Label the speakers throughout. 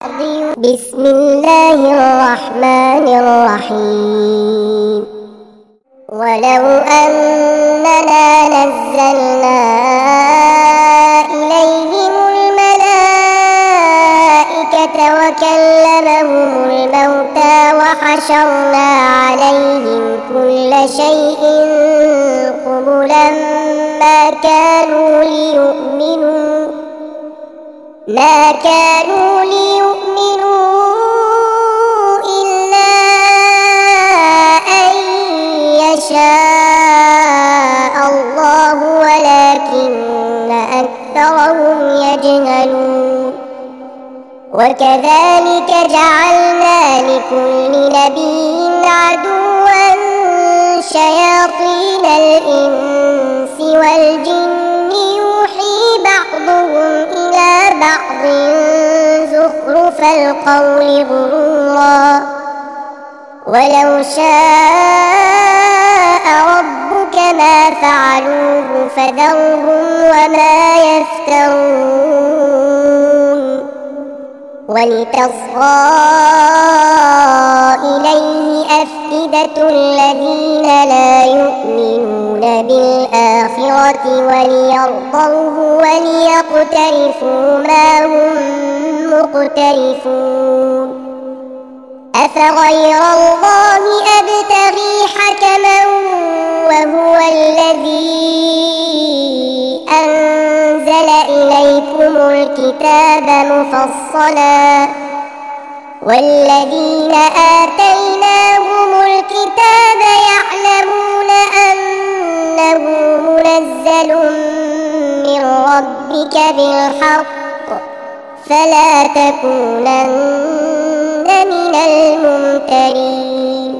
Speaker 1: بسم الله الرحمن الرحيم. ولو أننا نزلنا إليهم الملائكة وكلمهم الموتى وحشرنا عليهم كل شيء قبلا ما كانوا ليؤمنوا إلا أن يشاء الله ولكن أكثرهم يجهلون. وكذلك جعلنا لكل نبي عدوا شياطين الإنس والجن يوحي بعضهم إلى بعض زخرف القول غرورا ولو شاء ربك ما فعلوه فذرهم وما يفترون. ولتصغى إليه أفئدة الذين لا يؤمنون بالآخرة وليرضوه وليقترفوا ما هم مقترفون. أفغير الله أبتغي حكما وهو الذي أنزل إليكم الكتاب مفصلا والذين آتيناهم الكتاب يعلمون أنه منزل من ربك بالحق فلا تكونن من الممترين.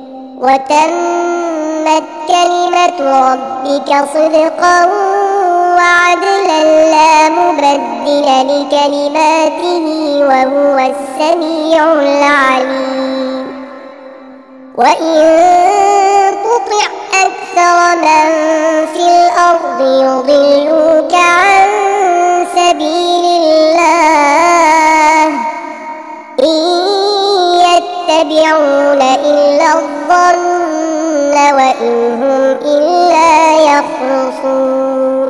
Speaker 1: وتمت كلمة ربك صدقا وعدلا لا مبدل لكلماته وهو السميع العليم. وإن تطع أكثر من في الأرض يضلوك عن سبيل الله إن يتبعون إلا الظن وإن هم إلا يخرصون.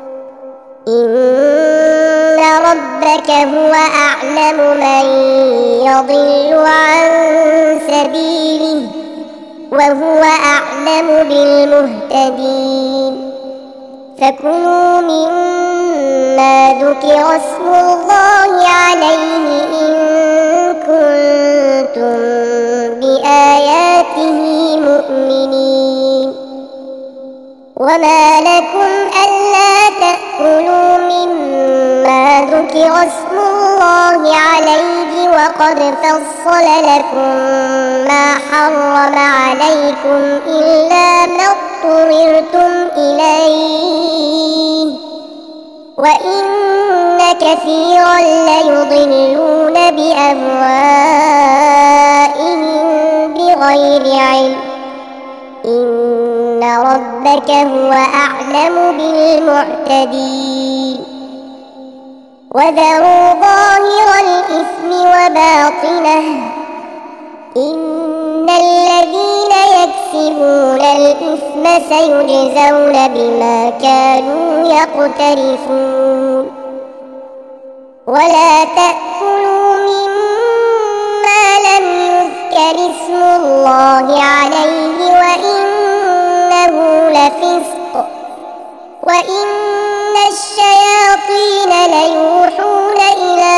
Speaker 1: إن ربك هو أعلم من يضل عن سبيله وهو أعلم بالمهتدين. فكلوا مما ذكر اسم الله عليه إن كنتم بآياته مؤمنين. وما لكم ألا تأكلوا مما ذكر اسم الله عليه وقد فصل لكم ما حرم عليكم إلا ما اضطررتم إليه وإن كثيرا ليضلون بأهوائهم بغير علم إن ربك هو أعلم بالمعتدين. وذروا ظاهر الإثم وباطنه إن الذين يكسبون الإثم سيجزون بما كانوا يقترفون. ولا تأكلوا مما لم يذكر اسم الله عليه وإنه لفسق وإن الشياطين ليوحون إلى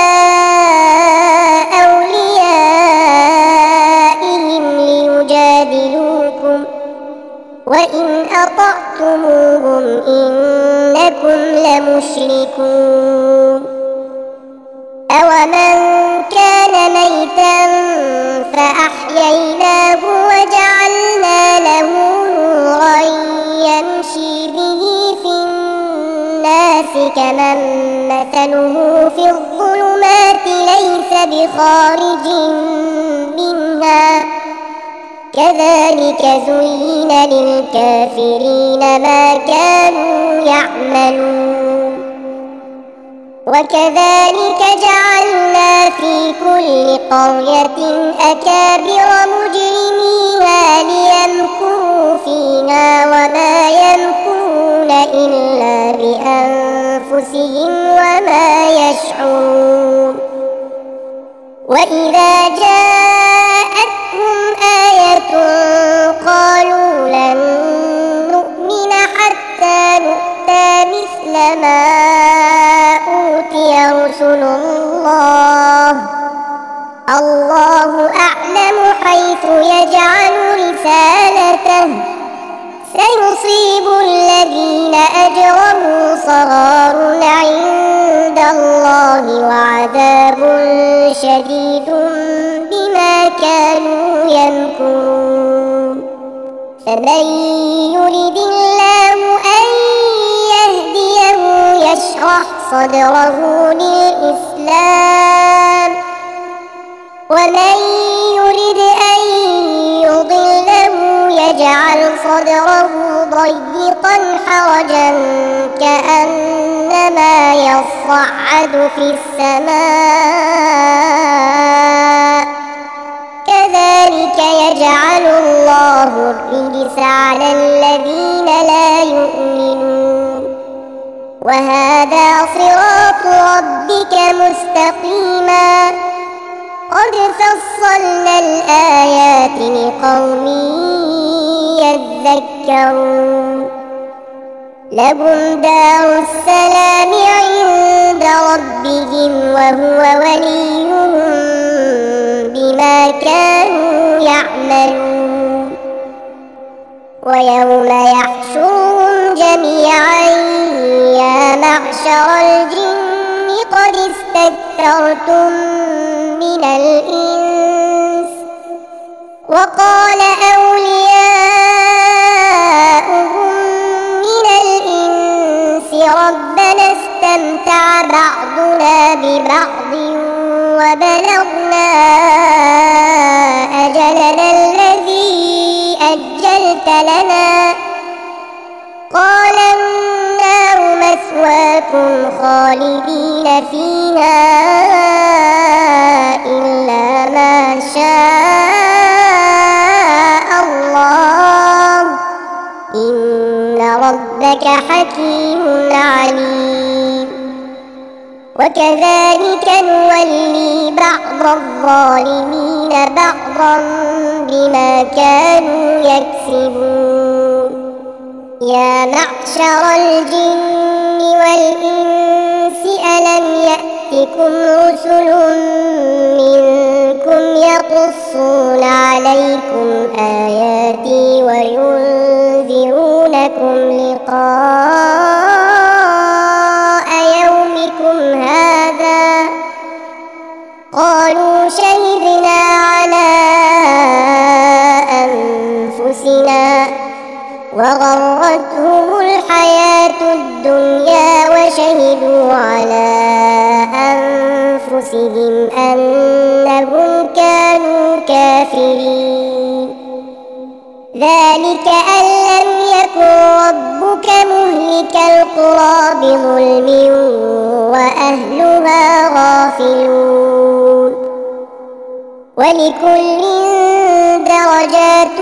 Speaker 1: أوليائهم ليجادلوكم وإن أطعتموهم إنكم لمشركون. أومن كان ميتا فأحييناه وجعلنا له نورا يمشي به في الناس كمن مثله في الظلمات ليس بخارج منها كذلك زين للكافرين ما كانوا يعملون. وكذلك جعلنا في كل قرية أكابر مجرميها ليمكروا فيها وما يمكرون إلا بأنفسهم وما يشعرون وإذا جاءتهم آية قالوا لن نؤمن حتى نؤتى مثل ما أوتي رسل الله أعلم حيث يجعل رسالته سيصيب الذين أجرموا صغار عند الله وعذاب شديد بما كانوا يمكرون فمن يرد الله أن يهديه يشرح صدره للإسلام ومن يرد أن يضله يجعل صدره ضيقا حرجا كأنما يصعد في السماء كذلك يجعل الله الرجس على الذين لا يؤمنون وهذا صراط ربك مستقيما قد فصلنا الآيات لقوم يذكرون لهم دار السلام عند ربهم وهو وليهم بما كانوا يعملون ويوم يحشرهم جميعا يا معشر الجن قد استكثرتم من الإنس وقال أولياؤهم من الإنس ربنا استمتع بعضنا ببعض وبلغنا أجلنا الذي أجلت لنا قال النار مثواكم خالدين فيها إلا ما شاء الله إن ربك حكيم عليم وكذلك نولي بعض الظالمين بعضا بما كانوا يكسبون يا معشر الجن والإنس ألم يأتكم رسل منكم يقصون عليكم آياتي وينذرونكم لقاء يومكم هذا قالوا شهدنا على أنفسنا وغرتهم الحياة الدنيا وشهدوا على أنفسهم أنهم كانوا كافرين ذلك أن لم يكن ربك مهلك القرى بظلم وأهلها غافلون ولكل درجات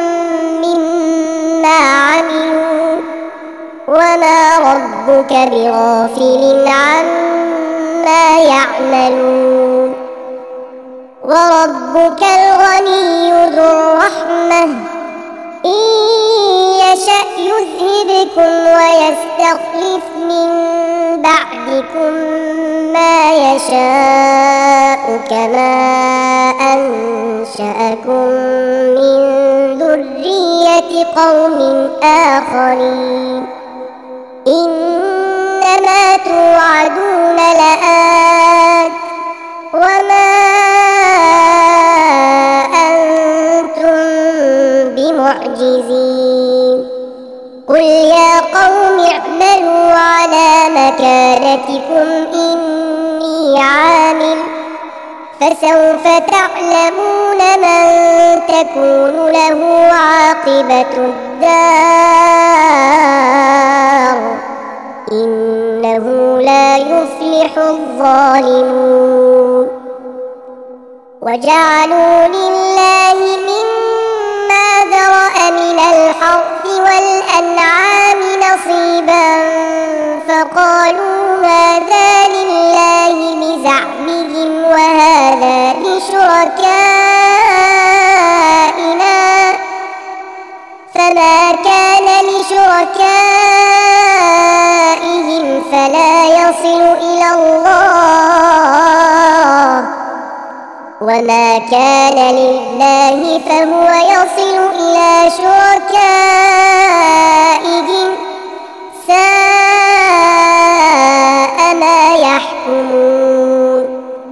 Speaker 1: مما عملوا وما ربك بغافل عما يعملون وربك الغني ذو الرحمة إن يشأ يذهبكم ويستخلف من بعدكم ما يشاء كما أنشأكم من ذرية قوم آخرين إنما توعدون لآت وما أنتم بمعجزين قل يا قوم اعملوا على مكانتكم إني عامل فسوف تعلمون من تكون له عاقبة الدار إنه لا يفلح الظالمون وجعلوا لله مما ذرأ من الحرث والأنعام نصيبا فقالوا هذا لله بزعمهم وهذا لشركائنا فما كان لشركائهم فلا يصل إلى الله وما كان لله فهو يصل إلى شركائهم ساء ما يحكمون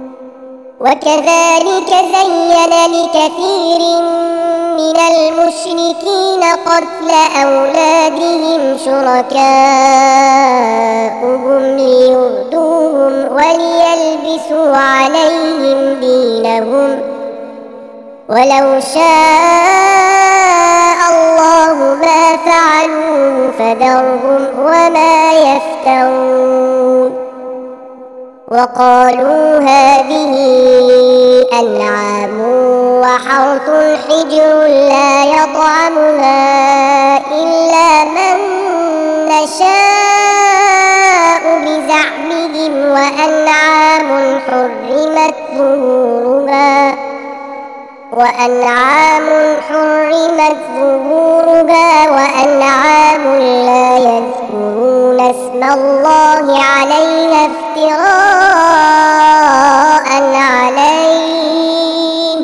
Speaker 1: وكذلك زين لكثير من المشركين قتل أولادهم شركاؤهم ليردوهم وليلبسوا عليهم دينهم ولو شاء الله ما فعلوه فذرهم وما يفترون وقالوا هذه أنعام وحرث حجر لا يطعمها إلا من نشاء بزعمهم وأنعام حرمت ظهورها وأنعام لا يذكرون اسم الله عليها افتراء عليه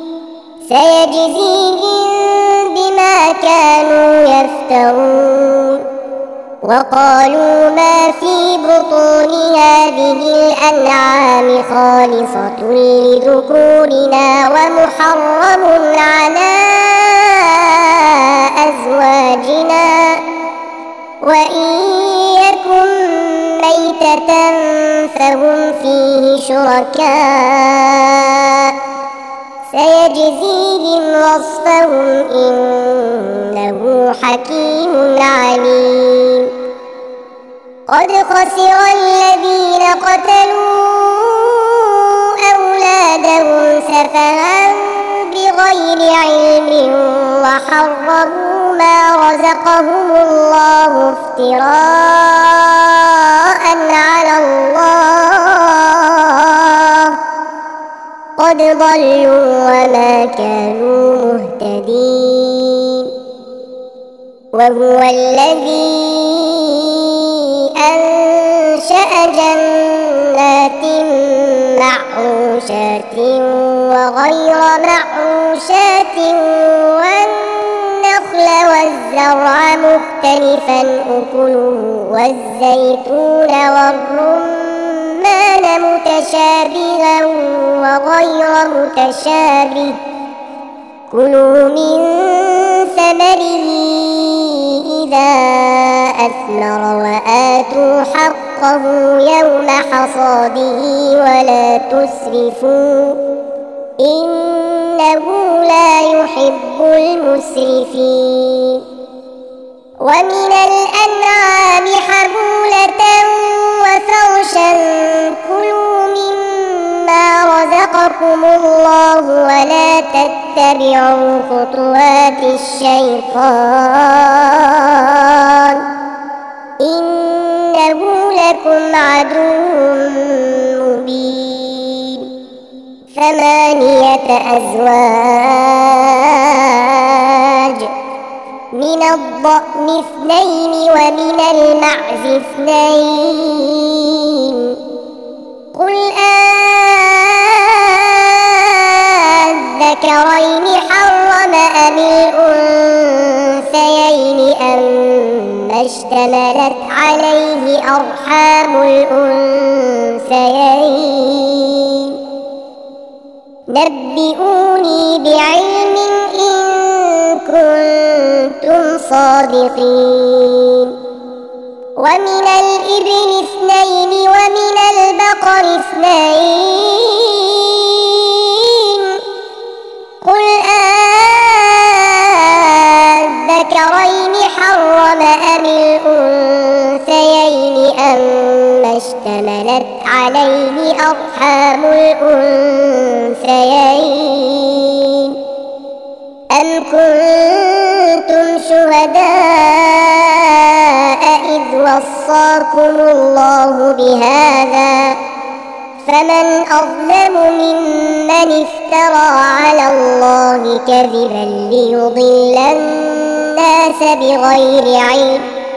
Speaker 1: سيجزيهم بما كانوا يفترون وقالوا ما في بطون هذه الأنعام خالصة لذكورنا ومحرم على أزواجنا وإن يكن ميتة فهم فيه شركاء سيجزيهم وصفهم إنه حكيم عليم قد خسر الذين قتلوا أولادهم سفها بغير علم وحرموا ما رزقهم الله افتراء على الله قد ضلوا وما كانوا مهتدين وهو الذي أنشأ جنات معروشات وغير معروشات والنخل والزرع مختلفا أكله والزيتون والرمان متشابها وغير متشابه كلوا من ثمره إذا أثمر وآتوا حقه يوم حصاده ولا تسرفوا إنه لا يحب المسرفين ومن الأنعام حمولة وفرشا كلوا مما رزقكم الله ولا تتبعوا خطوات الشيطان إنه لكم عدو مبين 8 أزواج من الضأن 2 ومن المعز 2 قل الذكرين حرم أم الأنثيين أما اشتملت عليه أرحام الأنثيين نبئوني بعلم إن كنتم صادقين ومن الإبل 2 ومن البقر 2 قل الذكرين حرم أم الأنثيين اشتملت عليه أرحام الأنثيين أم كنتم شهداء إذ وصاكم الله بهذا فمن أظلم ممن افترى على الله كذبا ليضل الناس بغير علم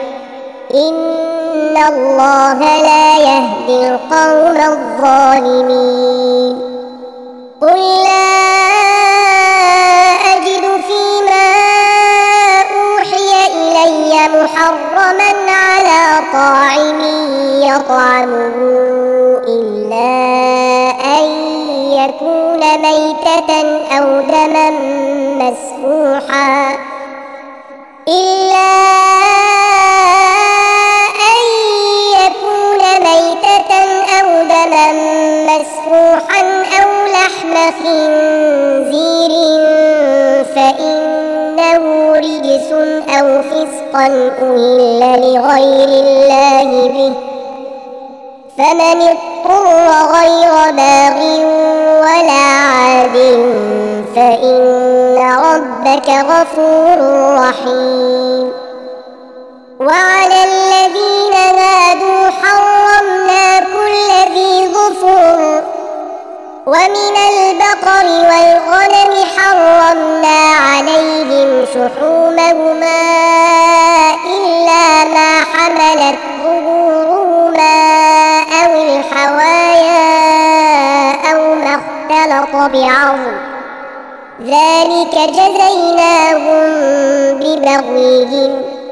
Speaker 1: إن الله لا يهدي القوم الظالمين قل لا أجد فيما أوحي إلي محرما على طاعم يطعمه إلا أن يكون ميتة أو دما مسفوحا أو لحم خنزير فإنه رجس أو فسقا أهل لغير الله به فمن اضطر غير باغ ولا عاد فإن ربك غفور رحيم وعلى الذين هادوا حرمنا كل ذي ظفر ومن البقر والغنم حرمنا عليهم شحومهما إلا ما حملت ظهورهما أو الحوايا أو ما اختلط بعظم ذلك جزيناهم ببغيهم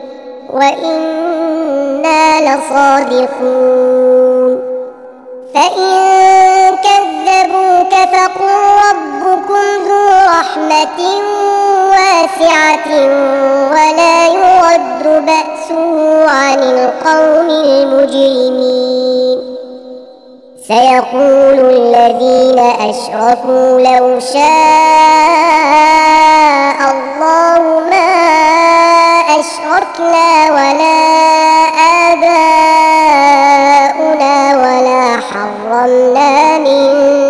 Speaker 1: وإنا لصادقون فإن كذبوك فقل ربكم ذو رحمة واسعة ولا يرد بأسه عن القوم المجرمين سيقول الذين أشركوا لو شاء الله ما أشركنا ولا آباؤنا ولا حرمنا من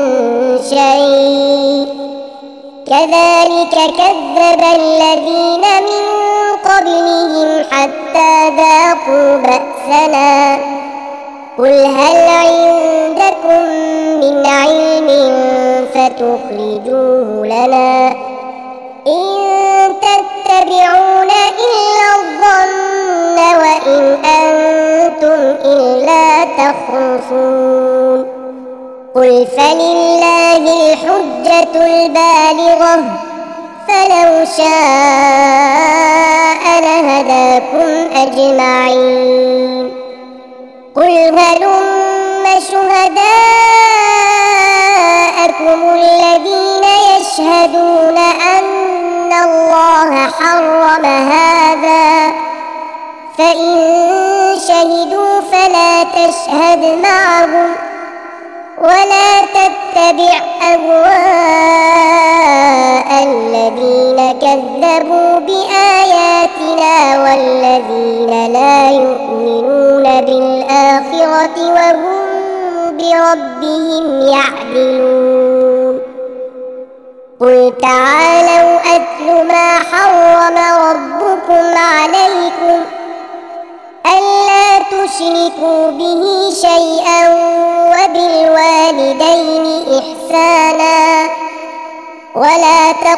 Speaker 1: شيء كذلك كذب الذين من قبلهم حتى ذاقوا بأسنا قل هل عندكم من علم فتخرجوه لنا إن تتبعون إلا الظن وإن أنتم إلا تخرصون قل فلله الحجة البالغة فلو شاء لهداكم أجمعين قل هلم شهداءكم الذين يشهدون أن الله حرم هذا فإن شهدوا فلا تشهد معهم ولا تتبع أهواء الذين كذبوا بآياتنا والذين لا يؤمنون بالآخرة وهم بربهم يعدلون قل تعالوا أتل ما حرم ربكم عليكم ألا تشركوا به شيئا وبالوالدين إحسانا ولا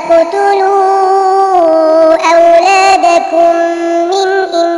Speaker 1: تقتلوا أولادكم من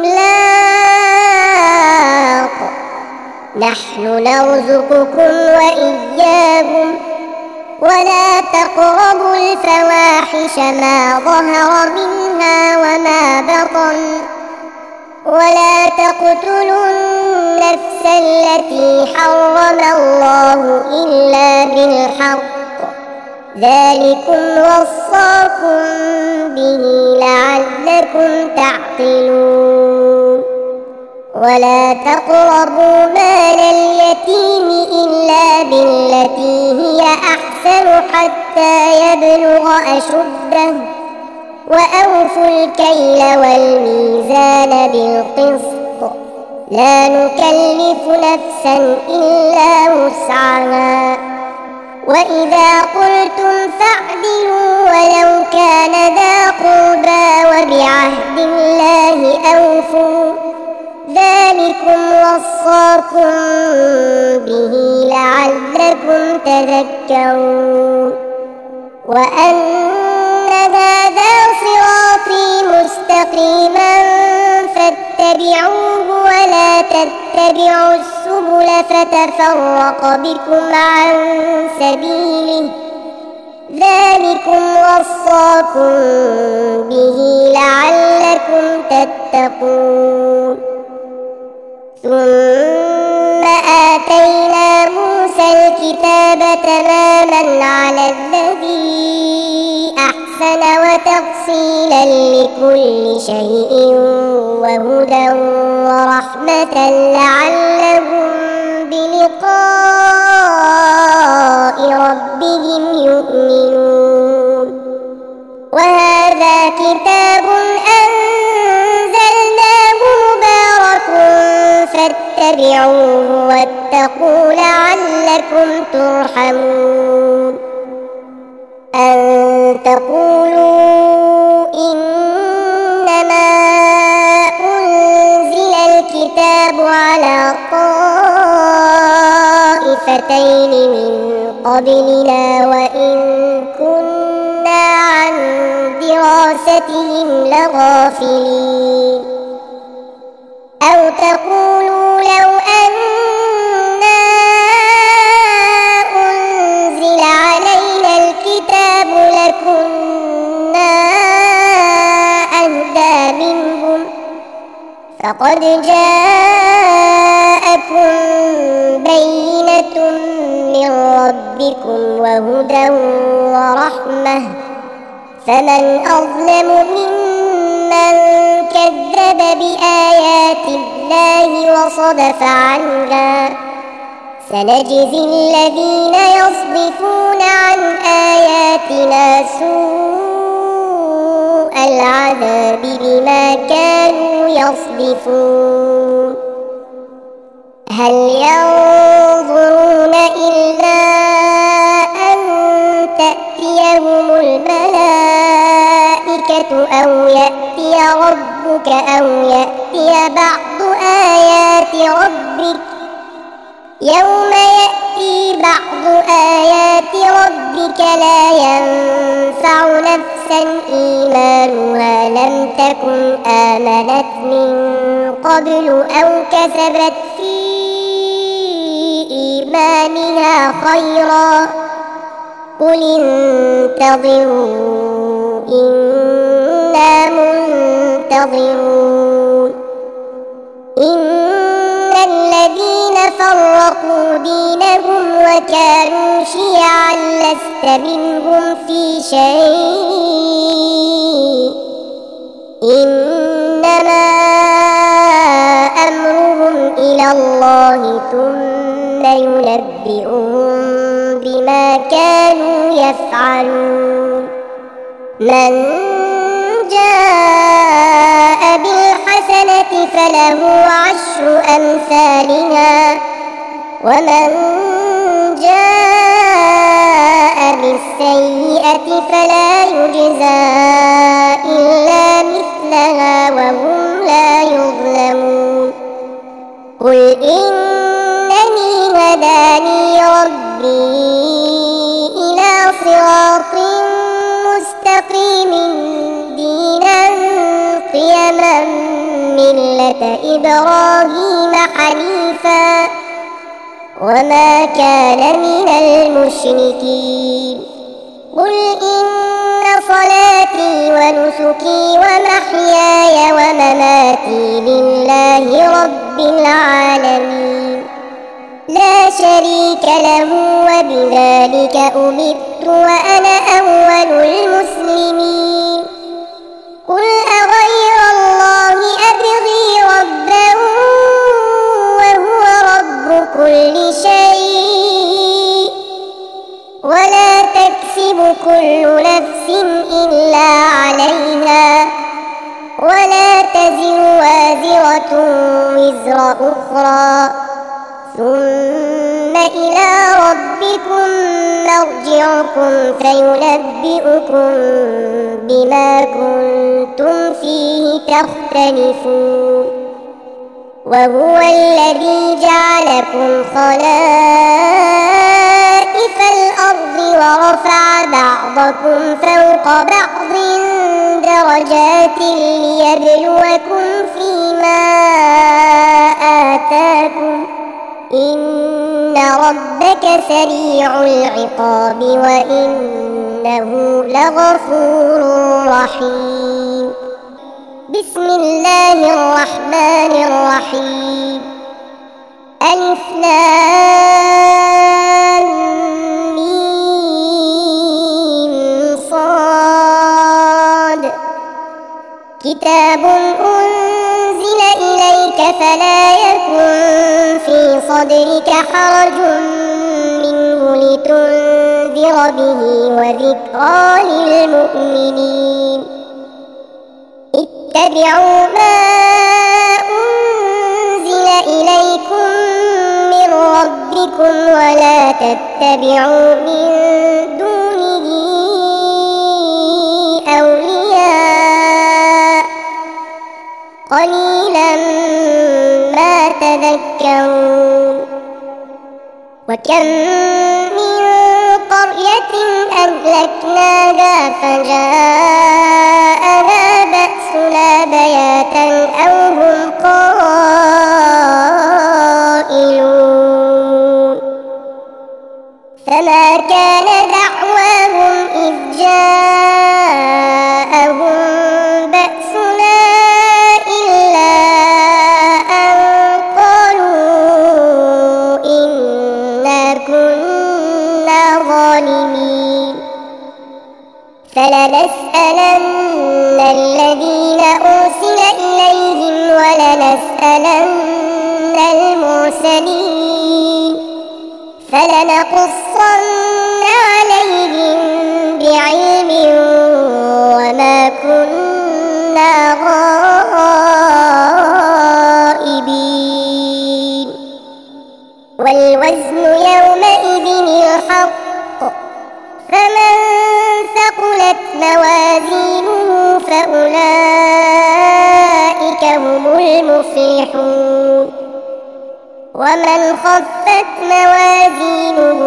Speaker 1: إملاق نحن نرزقكم وإياهم ولا تقربوا الفواحش ما ظهر منها وما بطن ولا تقتلوا النفس التي حرم الله إلا بالحق ذلكم وصاكم به لعلكم تعقلون ولا تقربوا مال اليتيم إلا بالتي هي أحسن حتى يبلغ أشده وأوفوا الكيل والميزان بالقسط لا نكلف نفسا إلا وسعها وإذا قلتم فاعدلوا ولو كان ذا قربى وبعهد الله أوفوا ذلكم وصاكم به لعلكم تذكرون وأن هذا صراطي مستقيما فاتبعوه ولا تتبعوا السبل فتفرق بكم عن سبيله ذلكم وصاكم به لعلكم تتقون ثم آتينا موسى الكتاب تماما على الذي أحسن وتفصيلا لكل شيء وهدى ورحمة لعلهم بلقاء ربهم يؤمنون وهذا كتاب أنزلناه مبارك فاتبعوه واتقوا لعلكم ترحمون أن تقولوا إنما أنزل الكتاب على طائفتين من قبلنا وإن كنا عن دراستهم لغافلين أو تقولوا لو أنا أنزل علينا الكتاب لكنا أهدى منهم فقد جاءكم بينة من ربكم وهدى ورحمة فمن أظلم ممن كذب بآيات الله وصدف عنها سنجزي الذين يصدفون عن آياتنا سوء العذاب بما كانوا يصدفون هل ينظرون إلا أن تأتيهم الملائكة أو يأتي ربك أو يأتي بعض آيات ربك يوم يأتي بعض آيات ربك لا ينفع نفسا إيمانها لم تكن آمنت من قبل أو كسبت في إيمانها خيرا قل انتظروا إنا منتظرون إن الذين فرقوا دينهم وكانوا شيعا لست منهم في شيء إنما أمرهم إلى الله ثم ينبئهم بما كانوا يفعلون من جاء بالحسنة فله عشر أمثالها ومن جاء بالسيئة فلا يجزى إلا مثلها وهم لا يظلمون قل إنني هداني ربي إلى صراط مستقيم دينا قيما ملة إبراهيم حنيفا وما كان من المشركين قل إن صلاتي ونسكي ومحياي ومماتي لله رب العالمين لا شريك له وبذلك أمرت وأنا أول المسلمين قل أغير الله أبغي ربا وهو رب كل شيء ولا تكسب كل نفس إلا عليها ولا تزر وازرة وزر أخرى ثم إلى ربكم مرجعكم فينبئكم بما كنتم فيه تختلفون وهو الذي جعلكم خلائف الأرض ورفع بعضكم فوق بعض درجات ليبلوكم فيما آتاكم إن ربك سريع العقاب وإنه لغفور رحيم بسم الله الرحمن الرحيم ألف لام ميم صاد كتاب أنزل إليك فلا يكن في صدرك حرج منه لتنذر به وذكرى للمؤمنين اتبعوا ما أنزل إليكم من ربكم ولا تتبعوا من دونه أولياء قليلا ما تذكرون وكم من قرية أهلكناها فجاءها بأسنا بياتا أو هم قائلون فما كان دعواهم إذ جاءهم بأسنا إلا أن قالوا إنا كنا ظالمين فلنسألن الذين أرسل إليهم ولنسألن المرسلين فلنقصن عليهم بعلم وما كنا غائبين والوزن يومئذ الحق فمن ثقلت موازينه فأولئك هم المفلحون ومن خفت موازينه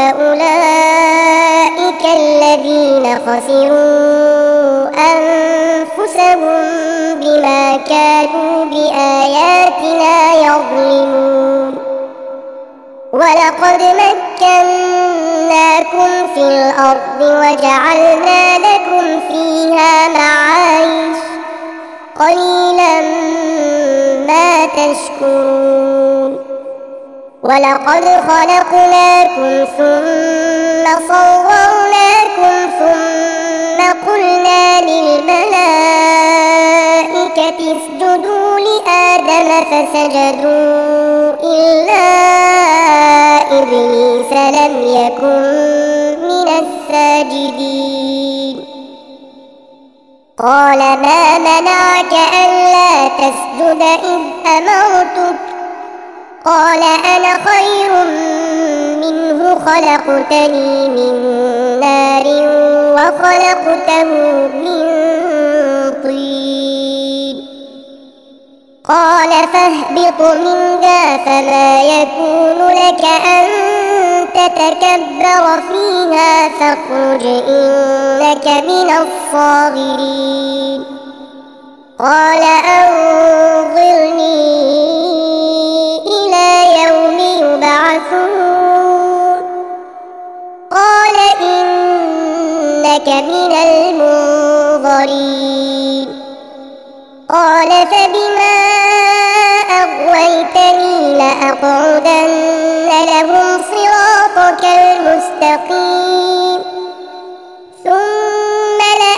Speaker 1: فأولئك الذين خسروا أنفسهم بما كانوا بآياتنا يظلمون ولقد مكناكم في الأرض وجعلنا لكم فيها معايش قليلا ما تشكرون ولقد خلقناكم ثم صورناكم ثم قلنا للملائكة اسجدوا لآدم فسجدوا إلا إبليس لم يكن من الساجدين قال ما منعك ألا تسجد إذ أمرتك قال أنا خير منه خلقتني من نار وخلقته من طين قال فاهبط منها فما يكون لك أن تتكبر فيها فاخرج إنك من الصاغرين قال أنظرني إلى يوم يبعثون قال إنك من المنظرين قال فبما أغويتني لأقعدن لهم صراطك المستقيم ثم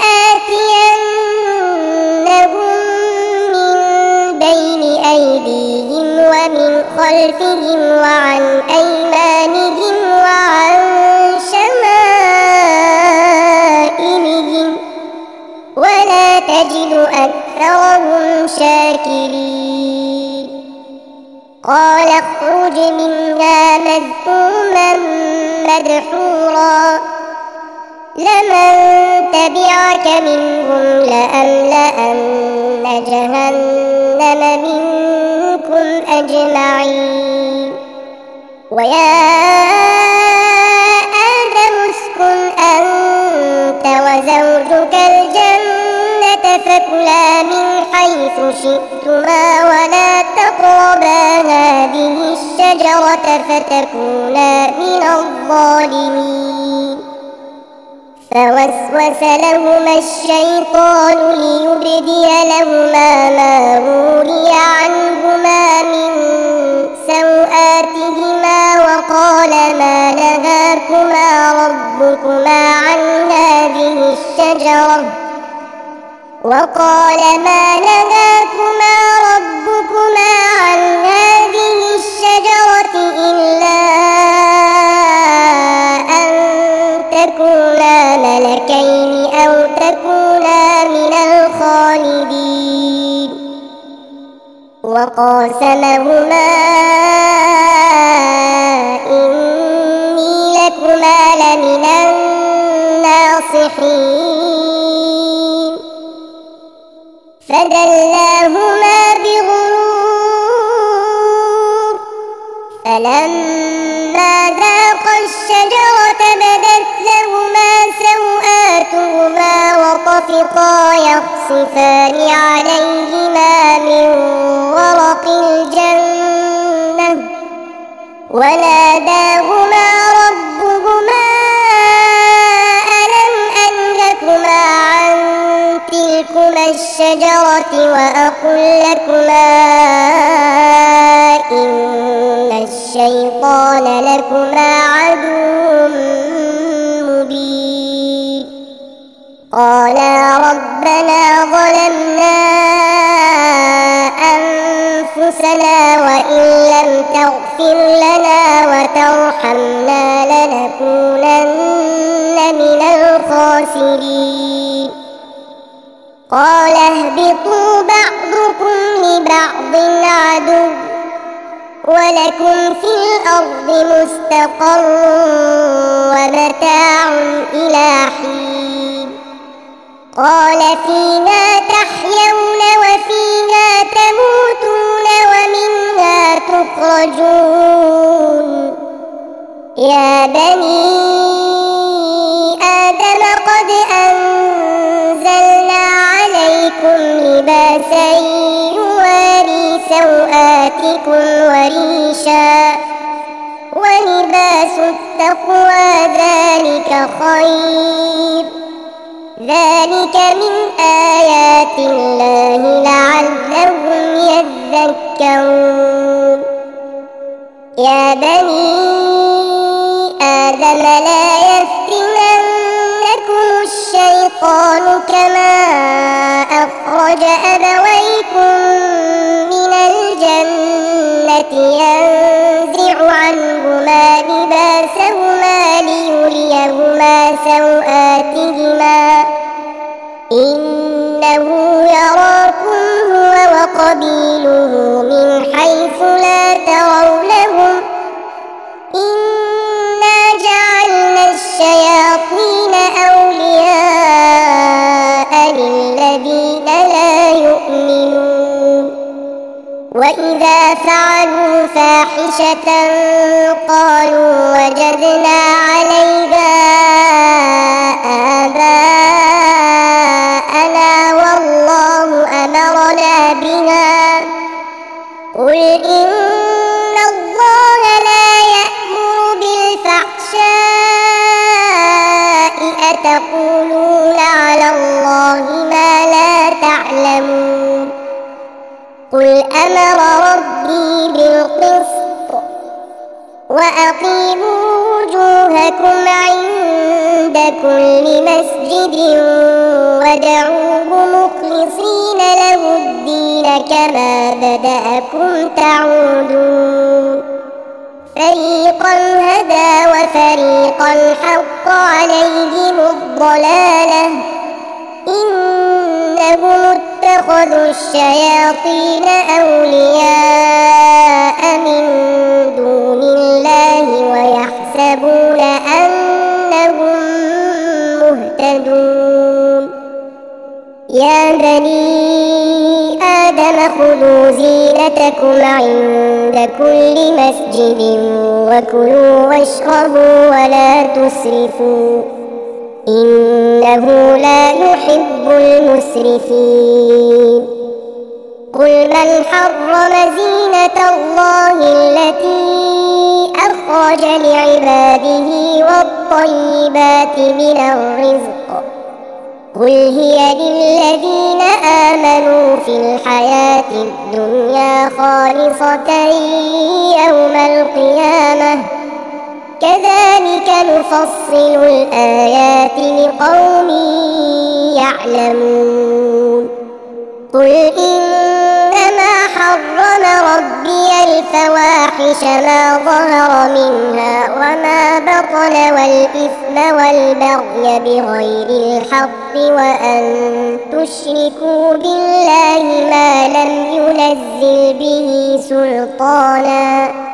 Speaker 1: لآتينهم من بين أيديهم ومن خلفهم وعن أيمانهم وعن شمائلهم ولا تجد أكثرهم الشاكرين قال اخرج منها مذءوما مدحورا لمن تبعك منهم لأملأن جهنم منكم أجمعين ويا آدم اسكن أنت وزوجك الجنة فكلا من حيث شئتما ولا تقربا هذه الشجرة فتكونا من الظالمين فوسوس لهما الشيطان ليبدي لهما ما وري عنهما من سوآتهما وقال ما نهاكما ربكما عن هذه الشجرة إلا أن تكونا ملكين أو تكونا من الخالدين وقاسمهما إني لكما لمن الناصحين فدلاهما بغرور فلما ذاقا الشجرة بدت لهما سوآتهما وطفقا يخصفان عليهما من ورق الجنة وناداهما ربهما ألم أنهكما عن تلكما الشجرة وأقل لكما إن الشيطان لكما عدو مبين قالا ربنا ظلمنا أنفسنا وإن لم تغفر لنا وترحمنا لنكونن من الخاسرين قال اهبطوا بعضكم لبعض عدو ولكم في الأرض مستقر ومتاع إلى حين قال فيها تحيون وفيها تموتون ومنها تخرجون يا بني آدم قد أنزلنا عليكم لباسا يواري سوآتكم وريشا ولباس التقوى ذلك خير ذلك من آيات الله لعلهم يذكرون يا بني آدم لا يفتننكم الشيطان كما أخرج أبويكم من الجنة ينزع عنهما لباسهما ليريهما سوآتهما إنه يراكم هو وقبيله من حيث لا ترونهم إنا جعلنا الشياطين أولياء للذين لا يؤمنون وإذا فعلوا فاحشة قالوا وجدنا عليها آباءنا والله أمرنا بها قل إن الله لا يأمر بالفحشاء أتقولون على الله ما لا تعلمون قل أمر ربي بالقسط وأقيموا وجوهكم عند كل مسجد وادعوه مخلصين له الدين كما بدأكم تعودون فريقا هدى وفريقا حق عليهم الضلالة إنهم اتخذوا الشياطين أولياء من دون الله ويحسبون أنهم مهتدون يا بني آدم خذوا زينتكم عند كل مسجد وكلوا واشربوا ولا تسرفوا إنه لا يحب المسرفين قل من حرم زينة الله التي أخرج لعباده والطيبات من الرزق قل هي للذين آمنوا في الحياة الدنيا خالصة يوم القيامة كذلك نفصل الآيات لقوم يعلمون قل إنما حرم ربي الفواحش ما ظهر منها وما بطن والإثم والبغي بغير الحق وأن تشركوا بالله ما لم ينزل به سلطانا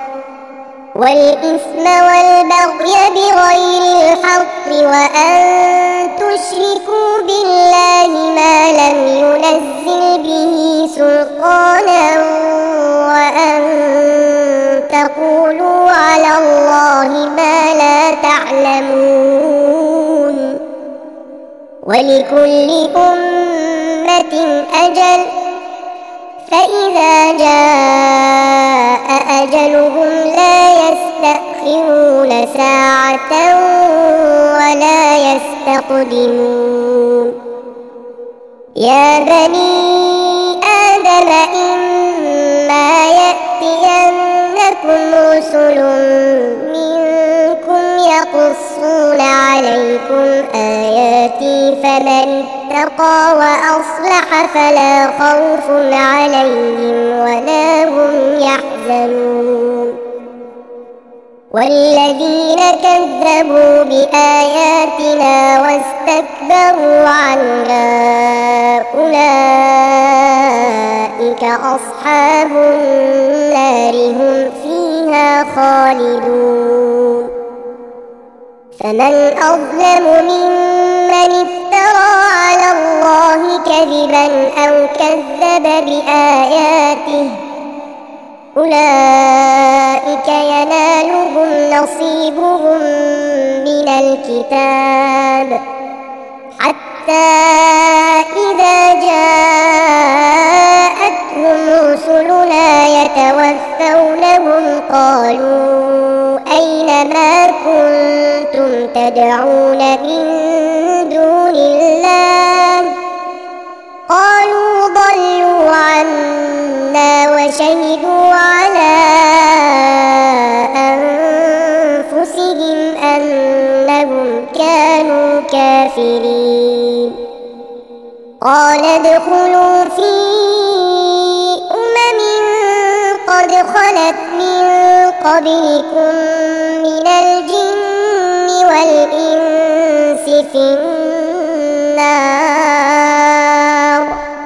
Speaker 1: والإثم والبغي بغير الحق وأن تشركوا بالله ما لم ينزل به سلطانا وأن تقولوا على الله ما لا تعلمون ولكل أمة أجل فإذا جاء أجلهم لا يستأخرون ساعة ولا يستقدمون يا بني آدم إما يأتينكم رسل منكم يقصون عليكم آياتي فمن اتقى وأصلح فلا خوف عليهم ولا هم يحزنون والذين كذبوا بآياتنا واستكبروا عنها أولئك أصحاب النار هم فيها خالدون فمن أظلم ممن افترى على الله كذبا أو كذب بآياته أولئك ينالهم نصيبهم من الكتاب حتى إذا جاءتهم رسلنا يتوفونهم قالوا أين ما كنتم تدعون من دون الله قالوا ضلوا عنا وشهدوا على أنفسهم أنهم كانوا كافرين قال ادخلوا في قد خلت من قبلكم من الجن والإنس في النار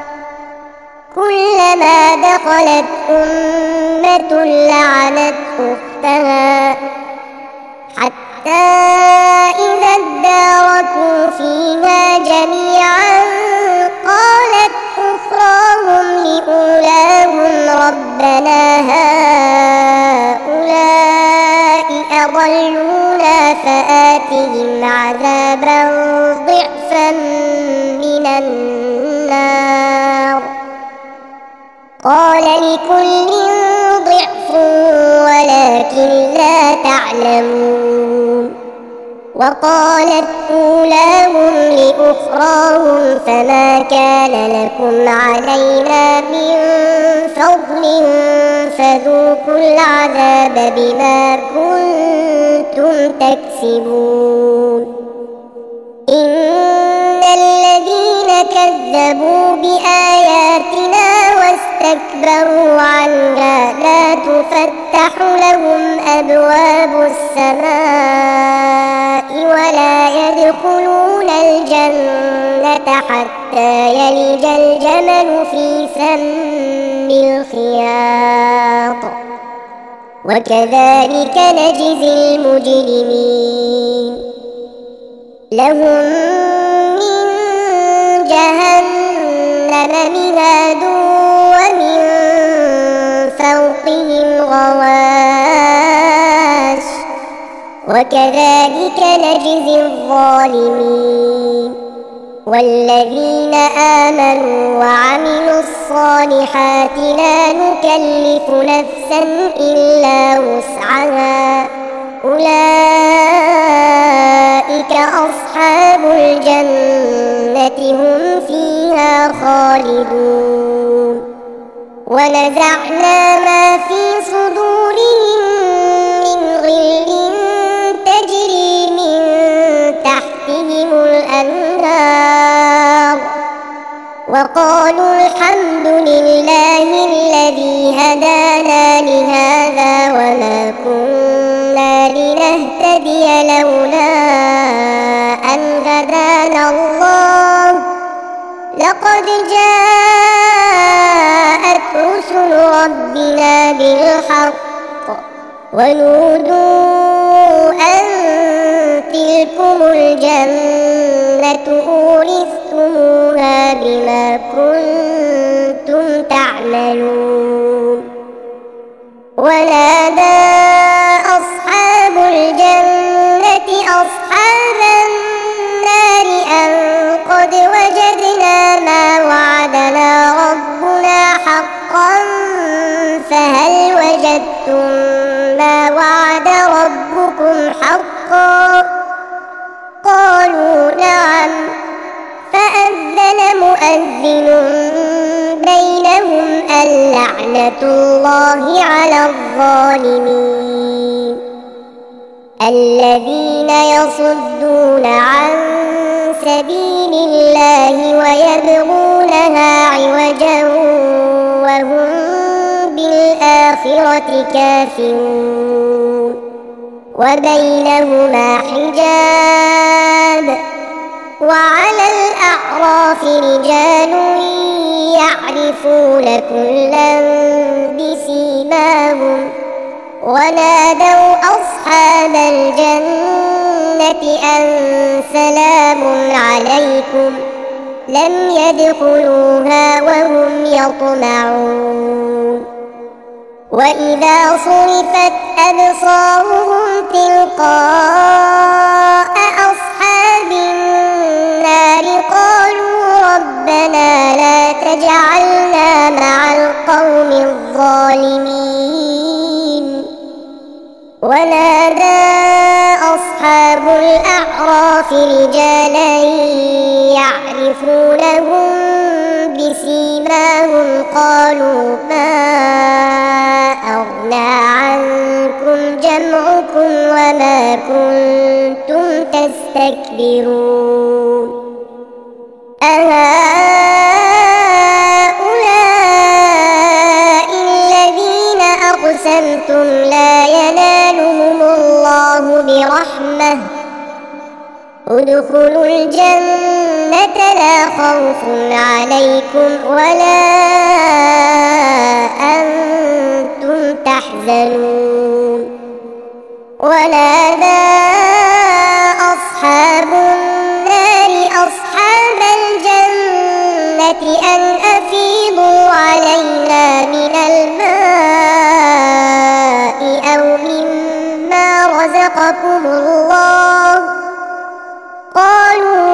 Speaker 1: كلما دخلت أمة لعنت أختها حتى إذا اداركوا فيها جميعا قالت أخراهم لأولاهم ربنا هؤلاء أضلونا فآتهم عذابا ضعفا من النار قال لكل ضعف ولكن لا تعلمون وقالت أولاهم لأخراهم فما كان لكم علينا من فضل فذوقوا العذاب بما كنتم تكسبون إن الذين كذبوا بآياتنا واستكبروا عنها لا تفتح لهم أبواب السماء ولا يدخلون الجنة حتى حتى يلج الجمل في سم الخياط وكذلك نجزي المجرمين لهم من جهنم مهاد ومن فوقهم غواش وكذلك نجزي الظالمين والذين آمنوا وعملوا الصالحات لا نكلف نفسا إلا وسعها أولئك أصحاب الجنة هم فيها خالدون ونزعنا ما في صدورهم من غل تجري من تحتهم الأنهار وقالوا الحمد لله الذي هدانا لهذا وما كنا لنهتدي لولا أن هدانا الله لقد جاءت رسل ربنا بالحق ونودوا أن تلكم الجنة أورثتموها بما كنتم تعملون ونادى أصحاب الجنة أصحاب النار أن قد وجدنا ما وعدنا ربنا حقا فهل وجدتم ما وعد ربكم حقا قالوا نعم فأذن مؤذن بينهم اللعنة الله على الظالمين الذين يصدون عن سبيل الله ويبغونها عوجا وهم بالآخرة كافرون وبينهما حجاب وعلى الأعراف رجال يعرفون كلا بسيماهم ونادوا أصحاب الجنة أن سلام عليكم لم يدخلوها وهم يطمعون وإذا صرفت أبصارهم تلقاء أصحاب النار قالوا ربنا لا تجعلنا مع القوم الظالمين ونادى أصحاب الأعراف رجالا يعرفونهم بسيماهم قالوا ما أغنى عنكم جمعكم وما كنتم تستكبرون أهؤلاء الذين أقسمتم لا ينالهم الله برحمة ادخلوا الجنة لا خوف عليكم ولا أنتم تحزنون ونادى أصحاب النار أصحاب الجنة أن أفيضوا علينا من الماء أو مما رزقكم الله قالوا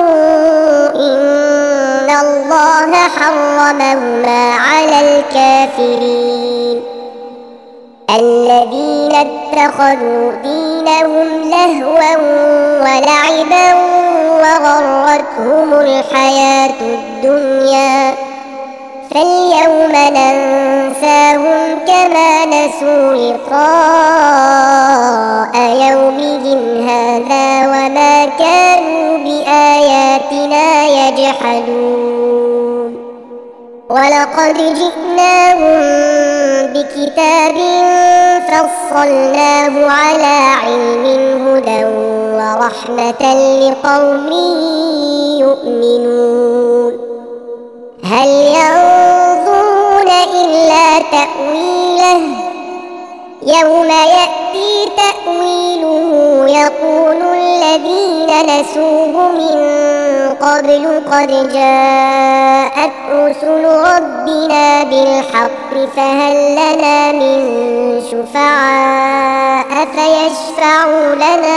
Speaker 1: إن الله حرمهما على الكافرين الذين اتخذوا دينهم لهوا ولعبا وغرتهم الحياة الدنيا فاليوم ننساهم كما نسوا لقاء يومهم هذا وما كانوا بآياتنا يجحدون ولقد جئناهم بكتاب فصلناه على علم هدى ورحمة رحمة لقوم يؤمنون هل ينظرون إلا تأويله يوم يأتي تأويله يقول الذين نسوه من قبل قد جاءت رسل ربنا بالحق فهل لنا من شفعاء فيشفعوا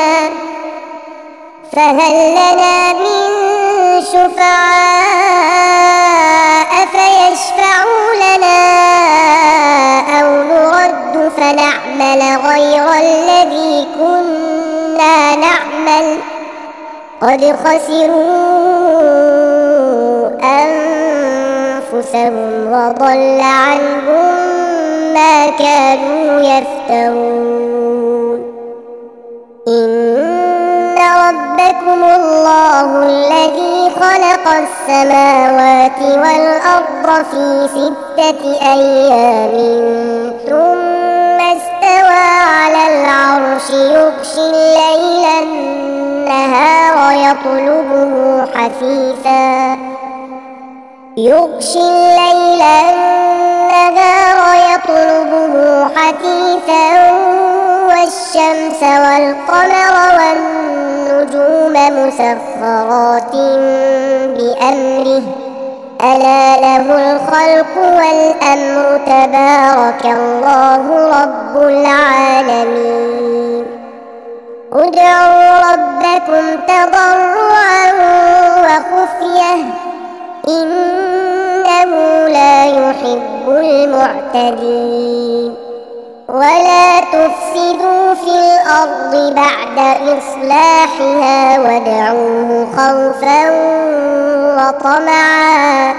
Speaker 1: لنا أو نرد فنعمل غير الذي كنا نعمل قد خسروا أنفسهم وضل عنهم ما كانوا يفترون إن ربكم الله الذي خلق السماوات والأرض في 6 أيام ثم استوى على العرش يغشي الليل النهار يطلبه حثيثا والشمس والقمر والنجوم مسخرات بأمره ألا له الخلق والأمر تبارك الله رب العالمين ادعوا ربكم تضرعا وخفية إنه لا يحب المعتدين ولا تفسدوا في الأرض بعد إصلاحها وادعوه خوفا وطمعا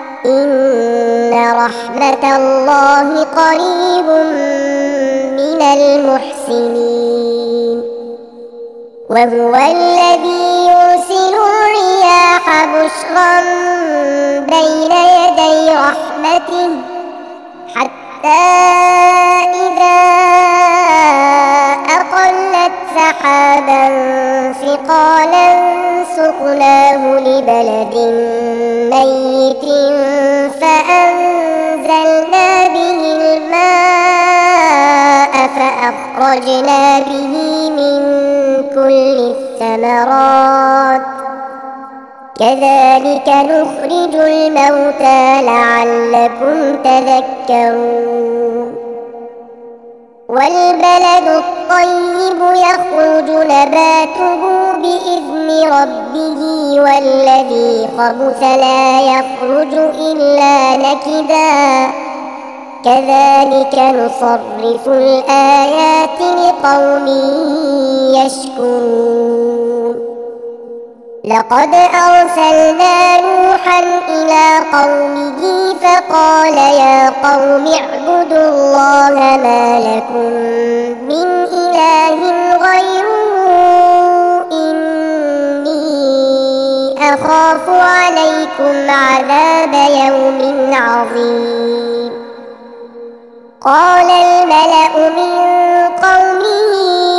Speaker 1: إن رحمة الله قريب من المحسنين وهو الذي يرسل الرياح بشرا بين يدي رحمته حتى إذا أقلت سحابا ثقالا سقناه لبلد ميت فأنزلنا به الماء فأخرجنا به من كل الثمرات كذلك نخرج الموتى لعلكم تذكرون والبلد الطيب يخرج نباته بإذن ربه والذي خبث لا يخرج إلا نكدا كذلك نصرف الآيات لقوم يشكرون لقد أرسلنا نوحا إلى قومه فقال يا قوم اعبدوا الله ما لكم من إله غيره إني أخاف عليكم عذاب يوم عظيم قال الملأ من قومه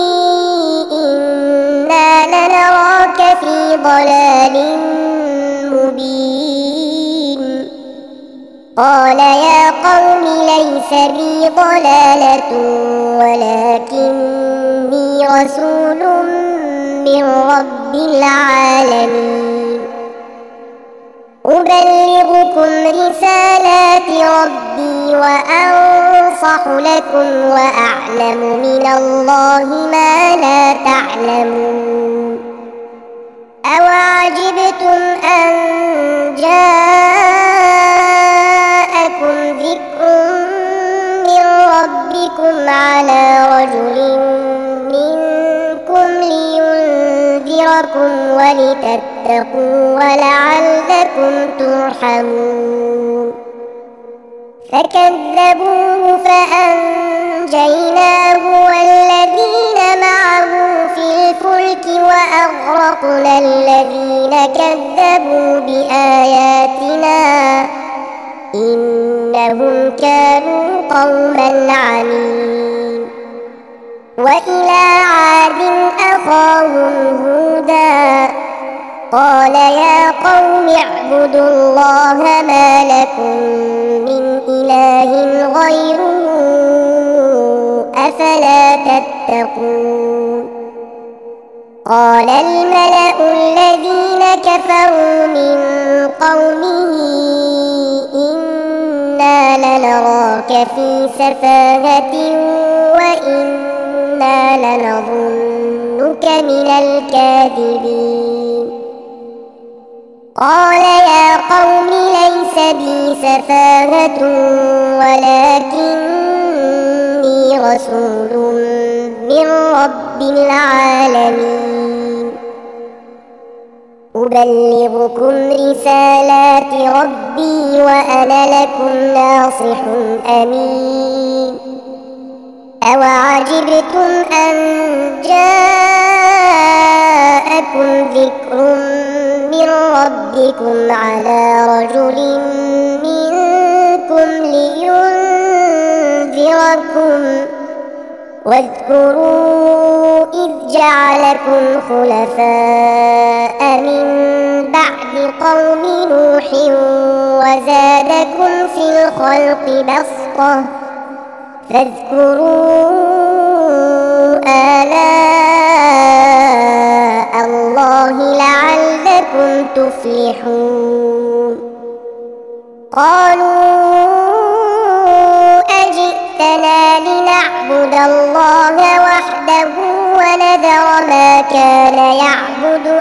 Speaker 1: إنا لنراك في ضلال مبين قال يا قوم ليس بي ضلالة ولكني رسول من رب العالمين أبلغكم رسالات ربي وأنصح لكم وأعلم من الله ما لا تعلمون أوعجبتم أن جاءكم ذكر من ربكم على رجل منكم لينذركم ولتتقوا ولعلكم ترحمون فكذبوه فأنجيناه والذين معه في الفلك وأغرقنا الذين كذبوا بآياتنا إنهم كانوا قوما عمين وإلى عاد أخاهم هودا قال يا قوم اعبدوا الله ما لكم من إله غيره أفلا تتقون قال الملأ الذين كفروا من قومه إنا لنراك في سفاهة وإنا لنظنك من الكاذبين قال يا قوم ليس بي سفاهة ولكني رسول من رب العالمين أبلغكم رسالات ربي وأنا لكم ناصح أمين أوعجبتم أن جاءكم ذكر من ربكم على رجل منكم لينذركم واذكروا إذ جعلكم خلفاء من بعد قوم نوح وزادكم في الخلق بسطة فاذكروا آلاء الله لعلكم تفلحون قالوا أجئتنا لنعبد الله وحده ونذر ما كان يعبد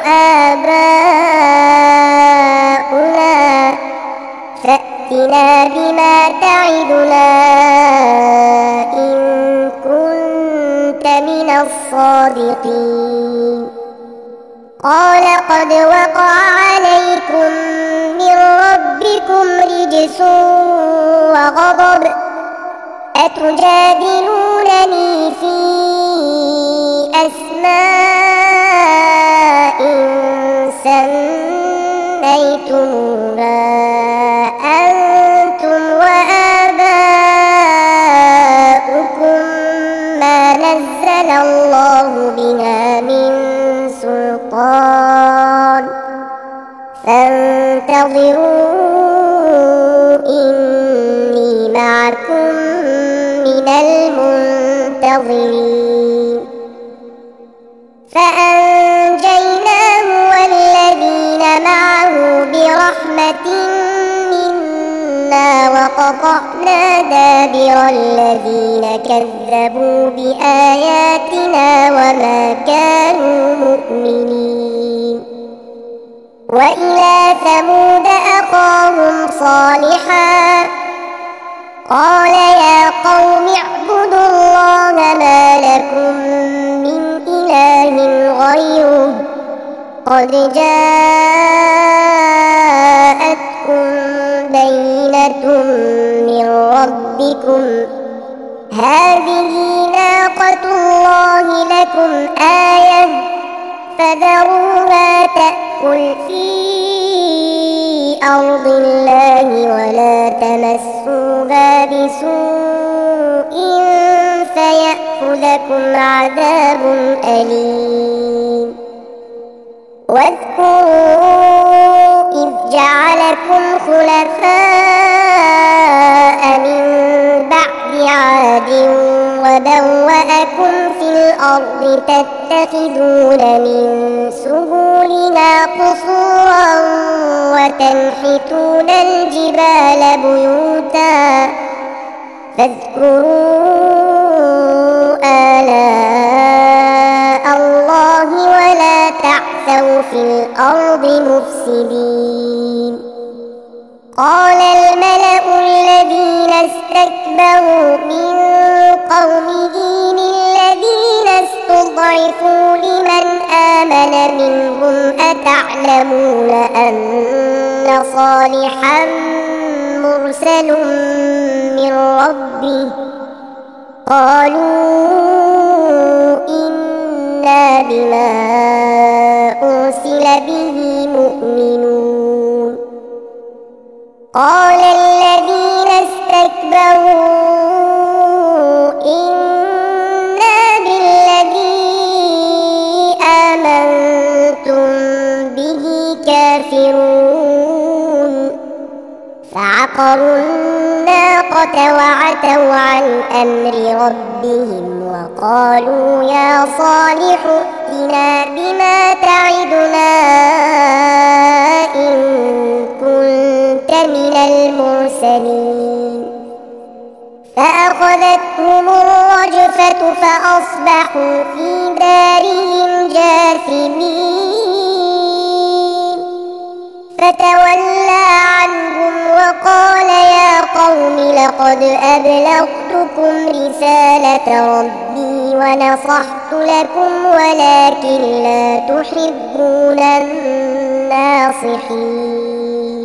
Speaker 1: آباؤنا فأتنا بما تعدنا إن كنت من الصادقين قال قد وقع عليكم من ربكم رجس وغضب أتجادلونني في أسماء سميتموها أنتم وآباؤكم ما نزل الله بها من سلطان فانتظروا إني معكم من المنتظرين فأنجيناه والذين معه برحمة منا وقطعنا دابر الذين كذبوا بآياتنا وما كانوا مؤمنين وإلى ثمود أخاهم صالحا قال يا قوم اعبدوا الله ما لكم من إله غيره قد جاءتكم بينة من ربكم هذه ناقة الله لكم آية فذروها تأكل في أرض الله ولا تمسوها بسوء فيأخذكم عذاب أليم واذكروا إذ جعلكم خلفاء من بعد عاد وبوأكم في الأرض تتخذون من سهولها قصورا وتنحتون الجبال بيوتا فاذكروا آلاء الله ولا تعثوا في الأرض مفسدين قال الملأ الذين استكبروا من قومه للذين استضعفوا لمن آمن منهم أتعلمون أن صالحا مرسل من ربه قالوا إنا بما أرسل به مؤمنون قال الذين استكبروا إنا بالذي آمنتم به فعقروا الناقة وعتوا عن أمر ربهم وقالوا يا صالح ائتنا بما تعدنا إن كنت من المرسلين فأخذتهم الرجفة فأصبحوا في دارهم جاثمين فتولى عنهم وقال يا قوم لقد أبلغتكم رسالة ربي ونصحت لكم ولكن لا تحبون الناصحين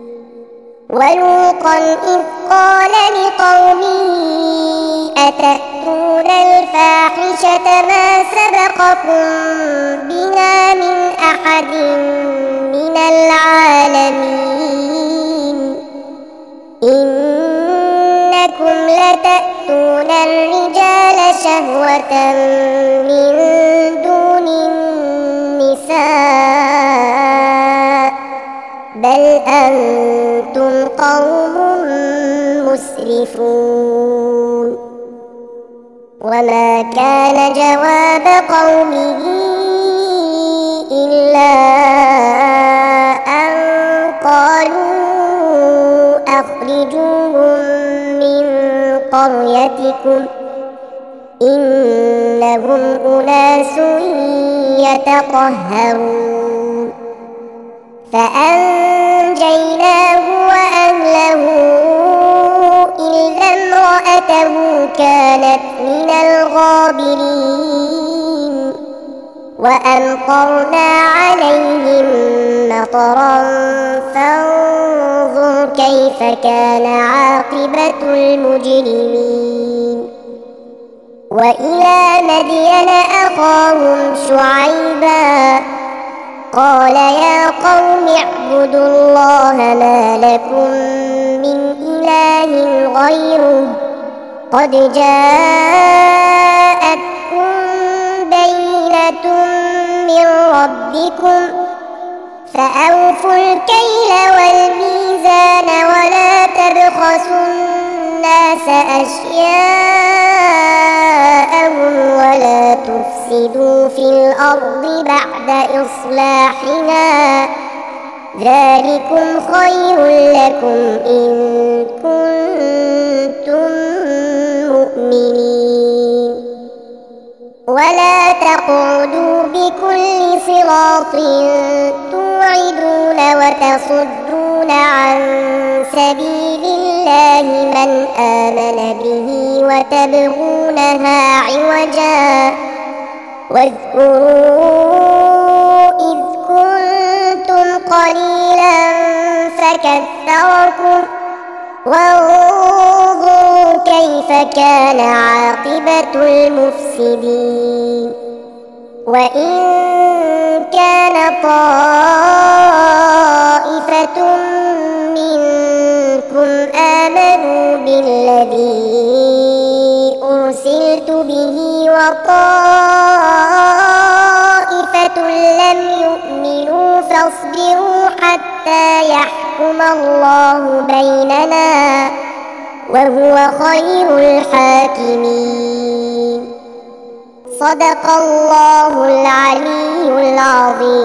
Speaker 1: ولوطا إذ قال لقومه أتأتون الفاحشة ما سبقكم بها من أحد من العالمين إنكم لتأتون الرجال شهوة من دون النساء بل أنتم قوم مسرفون وما كان جواب قومه إلا أن قالوا أخرجوهم من قريتكم إنهم أناس يتطهرون فأنجيناه وأهله إلا امرأته كانت من الغابرين وأمطرنا عليهم مطرا فانظر كيف كان عاقبة المجرمين وإلى مدين أخاهم شعيبا قال يا قوم اعبدوا الله ما لكم من إله غيره قد جاءتكم بينة من ربكم فأوفوا الكيل والميزان ولا تبخسوا الناس أشياءهم ولا تفسدوا في الأرض بعد إصلاحها ذلكم خير لكم إن كنتم مؤمنين ولا تقعدوا بكل صراط توعدون وتصدون عن سبيل الله من آمن به وتبغونها عوجا واذكروا إذ كنتم قليلا فكثركم وانظروا كيف كان عاقبة المفسدين وإن كان طائفة منكم آمنوا بالذي أرسلت به وطائفة لم يؤمنوا فاصبروا حتى يحكم الله بيننا وهو خير الحاكمين صدق الله العلي العظيم.